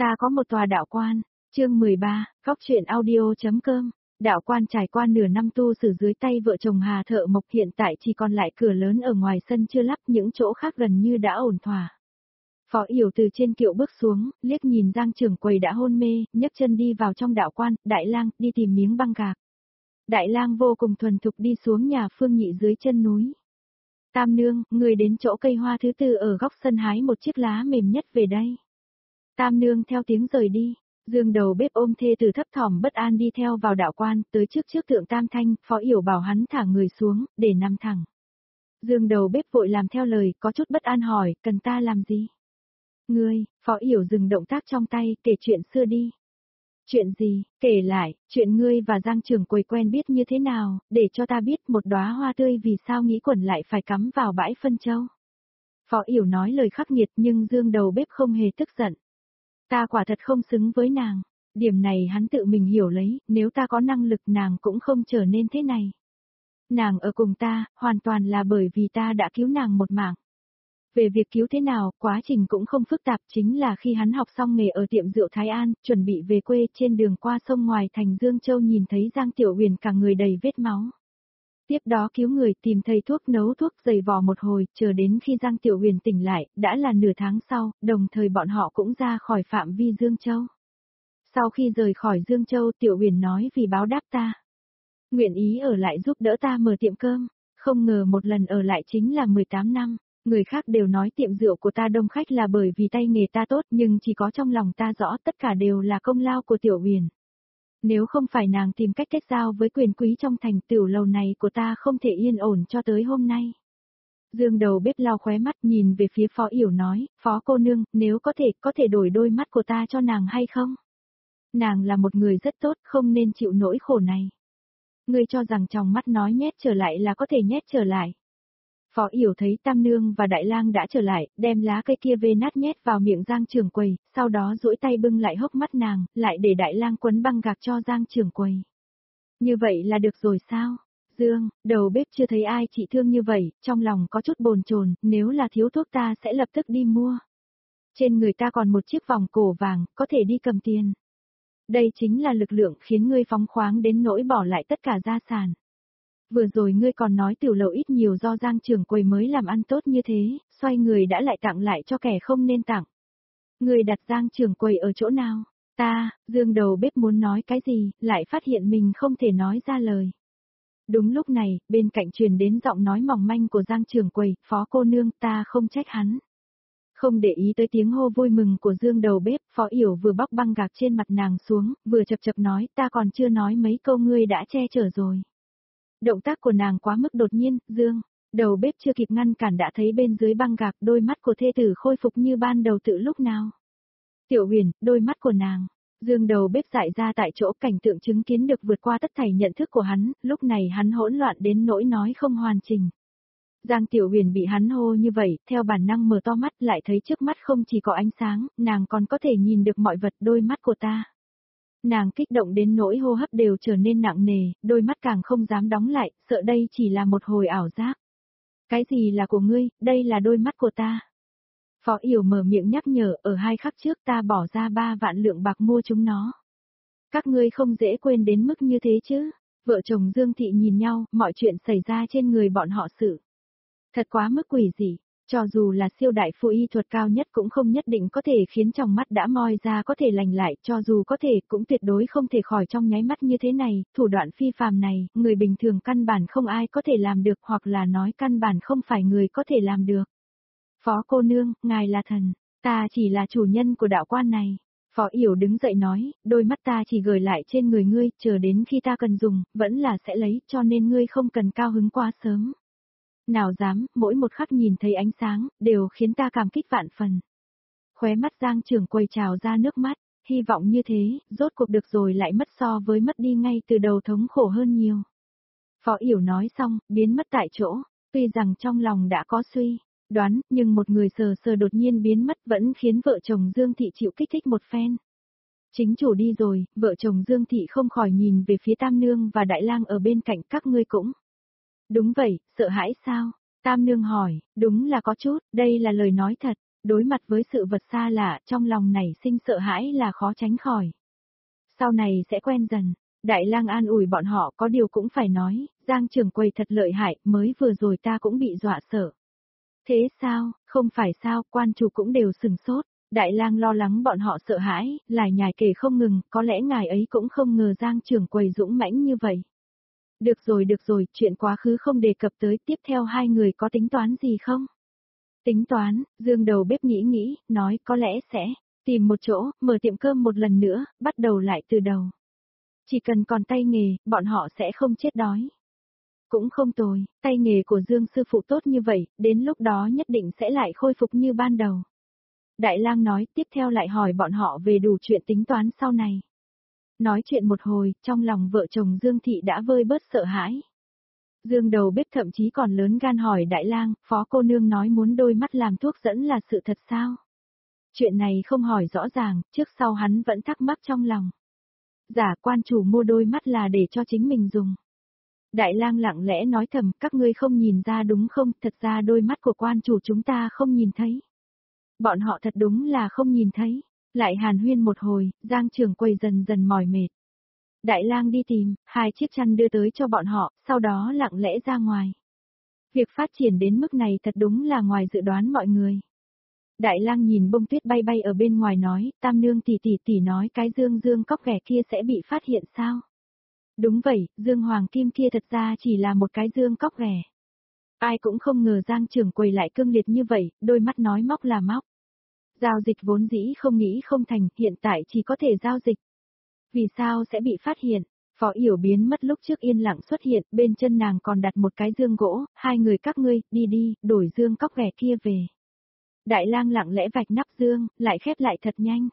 Ta có một tòa đạo quan. Chương 13, góc truyện audio.com. Đạo quan trải qua nửa năm tu sửa dưới tay vợ chồng Hà Thợ Mộc, hiện tại chỉ còn lại cửa lớn ở ngoài sân chưa lắp, những chỗ khác gần như đã ổn thỏa. Phó Yểu từ trên kiệu bước xuống, liếc nhìn Giang trưởng quầy đã hôn mê, nhấc chân đi vào trong đạo quan. Đại lang, đi tìm miếng băng gạc. Đại lang vô cùng thuần thục đi xuống nhà Phương Nhị dưới chân núi. Tam nương, người đến chỗ cây hoa thứ tư ở góc sân hái một chiếc lá mềm nhất về đây. Tam nương theo tiếng rời đi. Dương đầu bếp ôm thê từ thấp thỏm bất an đi theo vào đạo quan, tới trước thượng Tam Thanh. Phó Yểu bảo hắn thả người xuống, để nằm thẳng. Dương đầu bếp vội làm theo lời, có chút bất an hỏi, cần ta làm gì? Ngươi, Phó Yểu dừng động tác trong tay, kể chuyện xưa đi. Chuyện gì? Kể lại, chuyện ngươi và Giang trưởng quầy quen biết như thế nào, để cho ta biết một đóa hoa tươi vì sao nghĩ quẩn lại phải cắm vào bãi phân châu. Phó Yểu nói lời khắc nghiệt nhưng Dương đầu bếp không hề tức giận. Ta quả thật không xứng với nàng. Điểm này hắn tự mình hiểu lấy, nếu ta có năng lực nàng cũng không trở nên thế này. Nàng ở cùng ta, hoàn toàn là bởi vì ta đã cứu nàng một mạng. Về việc cứu thế nào, quá trình cũng không phức tạp, chính là khi hắn học xong nghề ở tiệm rượu Thái An, chuẩn bị về quê, trên đường qua sông ngoài thành Dương Châu nhìn thấy Giang Tiểu Huyền cả người đầy vết máu. Tiếp đó cứu người, tìm thầy thuốc nấu thuốc, giày vò một hồi, chờ đến khi Giang Tiểu Huyền tỉnh lại, đã là nửa tháng sau, đồng thời bọn họ cũng ra khỏi phạm vi Dương Châu. Sau khi rời khỏi Dương Châu, Tiểu Huyền nói vì báo đáp ta, nguyện ý ở lại giúp đỡ ta mở tiệm cơm, không ngờ một lần ở lại chính là 18 năm. Người khác đều nói tiệm rượu của ta đông khách là bởi vì tay nghề ta tốt, nhưng chỉ có trong lòng ta rõ tất cả đều là công lao của Tiểu Huyền. Nếu không phải nàng tìm cách kết giao với quyền quý trong thành, tiểu lầu này của ta không thể yên ổn cho tới hôm nay. Dương đầu bếp lau khóe mắt nhìn về phía Phó Yểu nói, Phó cô nương, nếu có thể đổi đôi mắt của ta cho nàng hay không? Nàng là một người rất tốt, không nên chịu nỗi khổ này. Ngươi cho rằng trong mắt nói nhét trở lại là có thể nhét trở lại. Phó Yểu thấy Tam nương và Đại lang đã trở lại, đem lá cây kia vê nát nhét vào miệng Giang trưởng quầy, sau đó duỗi tay bưng lại hốc mắt nàng, lại để Đại lang quấn băng gạc cho Giang trưởng quầy. Như vậy là được rồi sao? Dương, đầu bếp chưa thấy ai trị thương như vậy, trong lòng có chút bồn chồn, nếu là thiếu thuốc ta sẽ lập tức đi mua. Trên người ta còn một chiếc vòng cổ vàng, có thể đi cầm tiền. Đây chính là lực lượng khiến ngươi phóng khoáng đến nỗi bỏ lại tất cả gia sản. Vừa rồi ngươi còn nói tiểu lầu ít nhiều do Giang trưởng quầy mới làm ăn tốt như thế, xoay người đã lại tặng lại cho kẻ không nên tặng. Ngươi đặt Giang trưởng quầy ở chỗ nào? Dương đầu bếp muốn nói cái gì, lại phát hiện mình không thể nói ra lời. Đúng lúc này, bên cạnh truyền đến giọng nói mỏng manh của Giang trưởng quầy, Phó cô nương, ta không trách hắn. Không để ý tới tiếng hô vui mừng của Dương đầu bếp, Phó Yểu vừa bóc băng gạc trên mặt nàng xuống, vừa chập chập nói, ta còn chưa nói mấy câu ngươi đã che chở rồi. Động tác của nàng quá mức đột nhiên, Dương, đầu bếp chưa kịp ngăn cản đã thấy bên dưới băng gạc đôi mắt của thê tử khôi phục như ban đầu tự lúc nào. Tiểu Huyền, đôi mắt của nàng. Dương đầu bếp dại ra tại chỗ, cảnh tượng chứng kiến được vượt qua tất thảy nhận thức của hắn, lúc này hắn hỗn loạn đến nỗi nói không hoàn chỉnh. Giang Tiểu Huyền bị hắn hô như vậy, theo bản năng mở to mắt lại thấy trước mắt không chỉ có ánh sáng, nàng còn có thể nhìn được mọi vật, đôi mắt của ta. Nàng kích động đến nỗi hô hấp đều trở nên nặng nề, đôi mắt càng không dám đóng lại, sợ đây chỉ là một hồi ảo giác. Cái gì là của ngươi, đây là đôi mắt của ta. Phó Yểu mở miệng nhắc nhở, ở 2 khắc trước ta bỏ ra 3 vạn lượng bạc mua chúng nó. Các ngươi không dễ quên đến mức như thế chứ. Vợ chồng Dương Thị nhìn nhau, mọi chuyện xảy ra trên người bọn họ sự. Thật quá mức quỷ dị. Cho dù là siêu đại phu y thuật cao nhất cũng không nhất định có thể khiến trong mắt đã moi ra có thể lành lại, cho dù có thể cũng tuyệt đối không thể khỏi trong nháy mắt như thế này, thủ đoạn phi phàm này, người bình thường căn bản không ai có thể làm được, hoặc là nói căn bản không phải người có thể làm được. Phó cô nương, ngài là thần, ta chỉ là chủ nhân của đạo quan này. Phó Yểu đứng dậy nói, đôi mắt ta chỉ gửi lại trên người ngươi, chờ đến khi ta cần dùng, vẫn là sẽ lấy, cho nên ngươi không cần cao hứng quá sớm. Nào dám, mỗi một khắc nhìn thấy ánh sáng, đều khiến ta cảm kích vạn phần. Khóe mắt Giang trưởng quầy trào ra nước mắt, hy vọng như thế, rốt cuộc được rồi lại mất so với mất đi ngay từ đầu thống khổ hơn nhiều. Phó Yểu nói xong, biến mất tại chỗ, tuy rằng trong lòng đã có suy đoán, nhưng một người sờ sờ đột nhiên biến mất vẫn khiến vợ chồng Dương Thị chịu kích thích một phen. Chính chủ đi rồi, vợ chồng Dương Thị không khỏi nhìn về phía Tam nương và Đại lang ở bên cạnh, các ngươi cũng. Đúng vậy, sợ hãi sao? Tam nương hỏi, đúng là có chút, đây là lời nói thật. Đối mặt với sự vật xa lạ, trong lòng nảy sinh sợ hãi là khó tránh khỏi. Sau này sẽ quen dần. Đại lang an ủi bọn họ, có điều cũng phải nói, Giang trưởng quầy thật lợi hại, mới vừa rồi ta cũng bị dọa sợ. Thế sao, không phải sao, quan chủ cũng đều sừng sốt. Đại lang lo lắng bọn họ sợ hãi, lại nhài kể không ngừng, có lẽ ngài ấy cũng không ngờ Giang trưởng quầy dũng mãnh như vậy. Được rồi, chuyện quá khứ không đề cập tới, tiếp theo hai người có tính toán gì không? Tính toán, Dương đầu bếp nghĩ, nói có lẽ sẽ tìm một chỗ, mở tiệm cơm một lần nữa, bắt đầu lại từ đầu. Chỉ cần còn tay nghề, bọn họ sẽ không chết đói. Cũng không tồi, tay nghề của Dương sư phụ tốt như vậy, đến lúc đó nhất định sẽ lại khôi phục như ban đầu. Đại lang nói, tiếp theo lại hỏi bọn họ về đủ chuyện tính toán sau này. Nói chuyện một hồi, trong lòng vợ chồng Dương Thị đã vơi bớt sợ hãi. Dương đầu bếp thậm chí còn lớn gan hỏi Đại lang, phó cô nương nói muốn đôi mắt làm thuốc dẫn là sự thật sao? Chuyện này không hỏi rõ ràng, trước sau hắn vẫn thắc mắc trong lòng. Giả quan chủ mua đôi mắt là để cho chính mình dùng. Đại lang lặng lẽ nói thầm, các ngươi không nhìn ra đúng không, thật ra đôi mắt của quan chủ chúng ta không nhìn thấy. Bọn họ thật đúng là không nhìn thấy. Lại hàn huyên một hồi, Giang trưởng quầy dần dần mỏi mệt. Đại lang đi tìm, 2 chiếc chăn đưa tới cho bọn họ, sau đó lặng lẽ ra ngoài. Việc phát triển đến mức này thật đúng là ngoài dự đoán mọi người. Đại lang nhìn bông tuyết bay bay ở bên ngoài nói, Tam nương tỷ nói cái dương cóc ghẻ kia sẽ bị phát hiện sao? Đúng vậy, dương hoàng kim kia thật ra chỉ là một cái dương cóc ghẻ. Ai cũng không ngờ Giang trưởng quầy lại cương liệt như vậy, đôi mắt nói móc là móc. Giao dịch vốn dĩ không nghĩ không thành, hiện tại chỉ có thể giao dịch. Vì sao sẽ bị phát hiện? Phó Yểu biến mất lúc trước yên lặng xuất hiện, bên chân nàng còn đặt một cái dương gỗ, hai người các ngươi, đi, đổi dương cóc ghẻ kia về. Đại lang lặng lẽ vạch nắp dương, lại khép lại thật nhanh.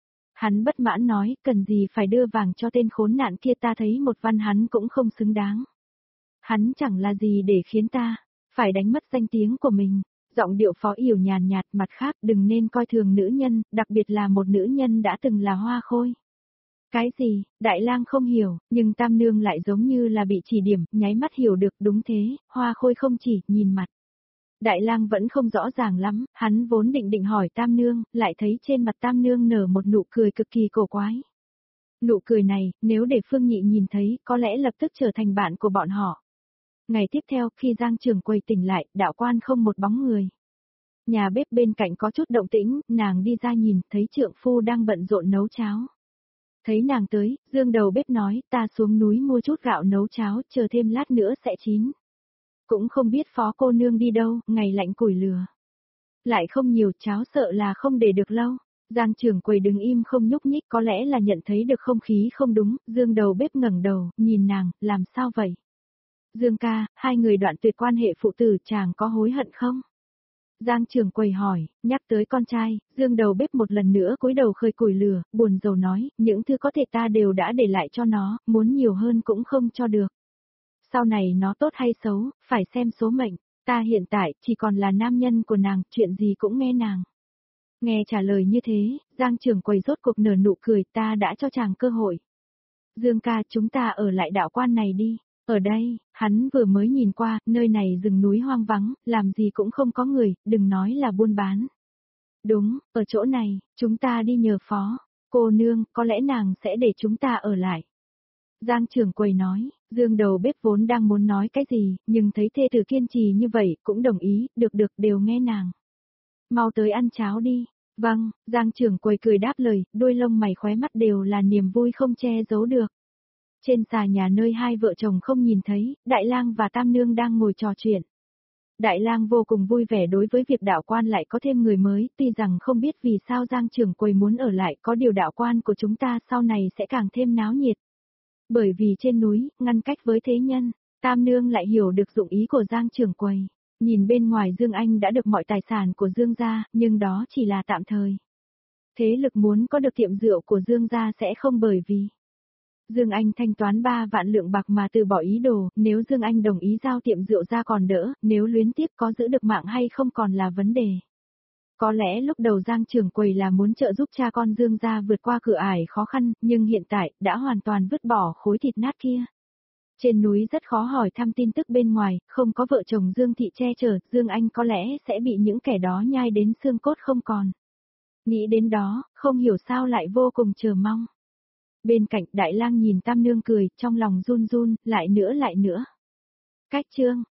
Hắn bất mãn nói, cần gì phải đưa vàng cho tên khốn nạn kia, ta thấy một văn hắn cũng không xứng đáng. Hắn chẳng là gì để khiến ta phải đánh mất danh tiếng của mình. Giọng điệu Phó Yểu nhàn nhạt, mặt khác đừng nên coi thường nữ nhân, đặc biệt là một nữ nhân đã từng là hoa khôi. Cái gì, Đại lang không hiểu, nhưng Tam nương lại giống như là bị chỉ điểm, nháy mắt hiểu được, đúng thế, hoa khôi không chỉ, nhìn mặt. Đại lang vẫn không rõ ràng lắm, hắn vốn định hỏi Tam nương, lại thấy trên mặt Tam nương nở một nụ cười cực kỳ cổ quái. Nụ cười này, nếu để Phương Nhị nhìn thấy, có lẽ lập tức trở thành bạn của bọn họ. Ngày tiếp theo, khi Giang trưởng quầy tỉnh lại, đạo quan không một bóng người. Nhà bếp bên cạnh có chút động tĩnh, nàng đi ra nhìn, thấy trượng phu đang bận rộn nấu cháo. Thấy nàng tới, Dương đầu bếp nói, ta xuống núi mua chút gạo nấu cháo, chờ thêm lát nữa sẽ chín. Cũng không biết phó cô nương đi đâu, ngày lạnh củi lửa. Lại không nhiều, cháo sợ là không để được lâu. Giang trưởng quầy đứng im không nhúc nhích, có lẽ là nhận thấy được không khí không đúng, Dương đầu bếp ngẩng đầu, nhìn nàng, làm sao vậy? Dương ca, hai người đoạn tuyệt quan hệ phụ tử, chàng có hối hận không? Giang trưởng quầy hỏi, nhắc tới con trai, Dương đầu bếp một lần nữa cúi đầu khơi củi lửa, buồn rầu nói, những thứ có thể ta đều đã để lại cho nó, muốn nhiều hơn cũng không cho được. Sau này nó tốt hay xấu, phải xem số mệnh, ta hiện tại chỉ còn là nam nhân của nàng, chuyện gì cũng nghe nàng. Nghe trả lời như thế, Giang trưởng quầy rốt cuộc nở nụ cười, ta đã cho chàng cơ hội. Dương ca, chúng ta ở lại đạo quan này đi. Ở đây, hắn vừa mới nhìn qua, nơi này rừng núi hoang vắng, làm gì cũng không có người, đừng nói là buôn bán. Đúng, ở chỗ này, chúng ta đi nhờ phó. Cô nương, có lẽ nàng sẽ để chúng ta ở lại. Giang trưởng quầy nói, Dương đầu bếp vốn đang muốn nói cái gì, nhưng thấy thê tử kiên trì như vậy, cũng đồng ý, được, đều nghe nàng. Mau tới ăn cháo đi. Vâng, Giang trưởng quầy cười đáp lời, đôi lông mày khóe mắt đều là niềm vui không che giấu được. Trên xà nhà nơi hai vợ chồng không nhìn thấy, Đại lang và Tam nương đang ngồi trò chuyện. Đại lang vô cùng vui vẻ đối với việc đạo quan lại có thêm người mới, tuy rằng không biết vì sao Giang trưởng quầy muốn ở lại, có điều đạo quan của chúng ta sau này sẽ càng thêm náo nhiệt. Bởi vì trên núi, ngăn cách với thế nhân, Tam nương lại hiểu được dụng ý của Giang trưởng quầy. Nhìn bên ngoài Dương Anh đã được mọi tài sản của Dương gia, nhưng đó chỉ là tạm thời. Thế lực muốn có được tiệm rượu của Dương gia sẽ không bởi vì Dương Anh thanh toán 3 vạn lượng bạc mà từ bỏ ý đồ, nếu Dương Anh đồng ý giao tiệm rượu ra còn đỡ, nếu luyến tiếp có giữ được mạng hay không còn là vấn đề. Có lẽ lúc đầu Giang trưởng quầy là muốn trợ giúp cha con Dương gia vượt qua cửa ải khó khăn, nhưng hiện tại đã hoàn toàn vứt bỏ khối thịt nát kia. Trên núi rất khó hỏi thăm tin tức bên ngoài, không có vợ chồng Dương Thị che chở, Dương Anh có lẽ sẽ bị những kẻ đó nhai đến xương cốt không còn. Nghĩ đến đó, không hiểu sao lại vô cùng chờ mong. Bên cạnh Đại Lang nhìn Tam Nương cười, trong lòng run run, lại nữa. Cách chương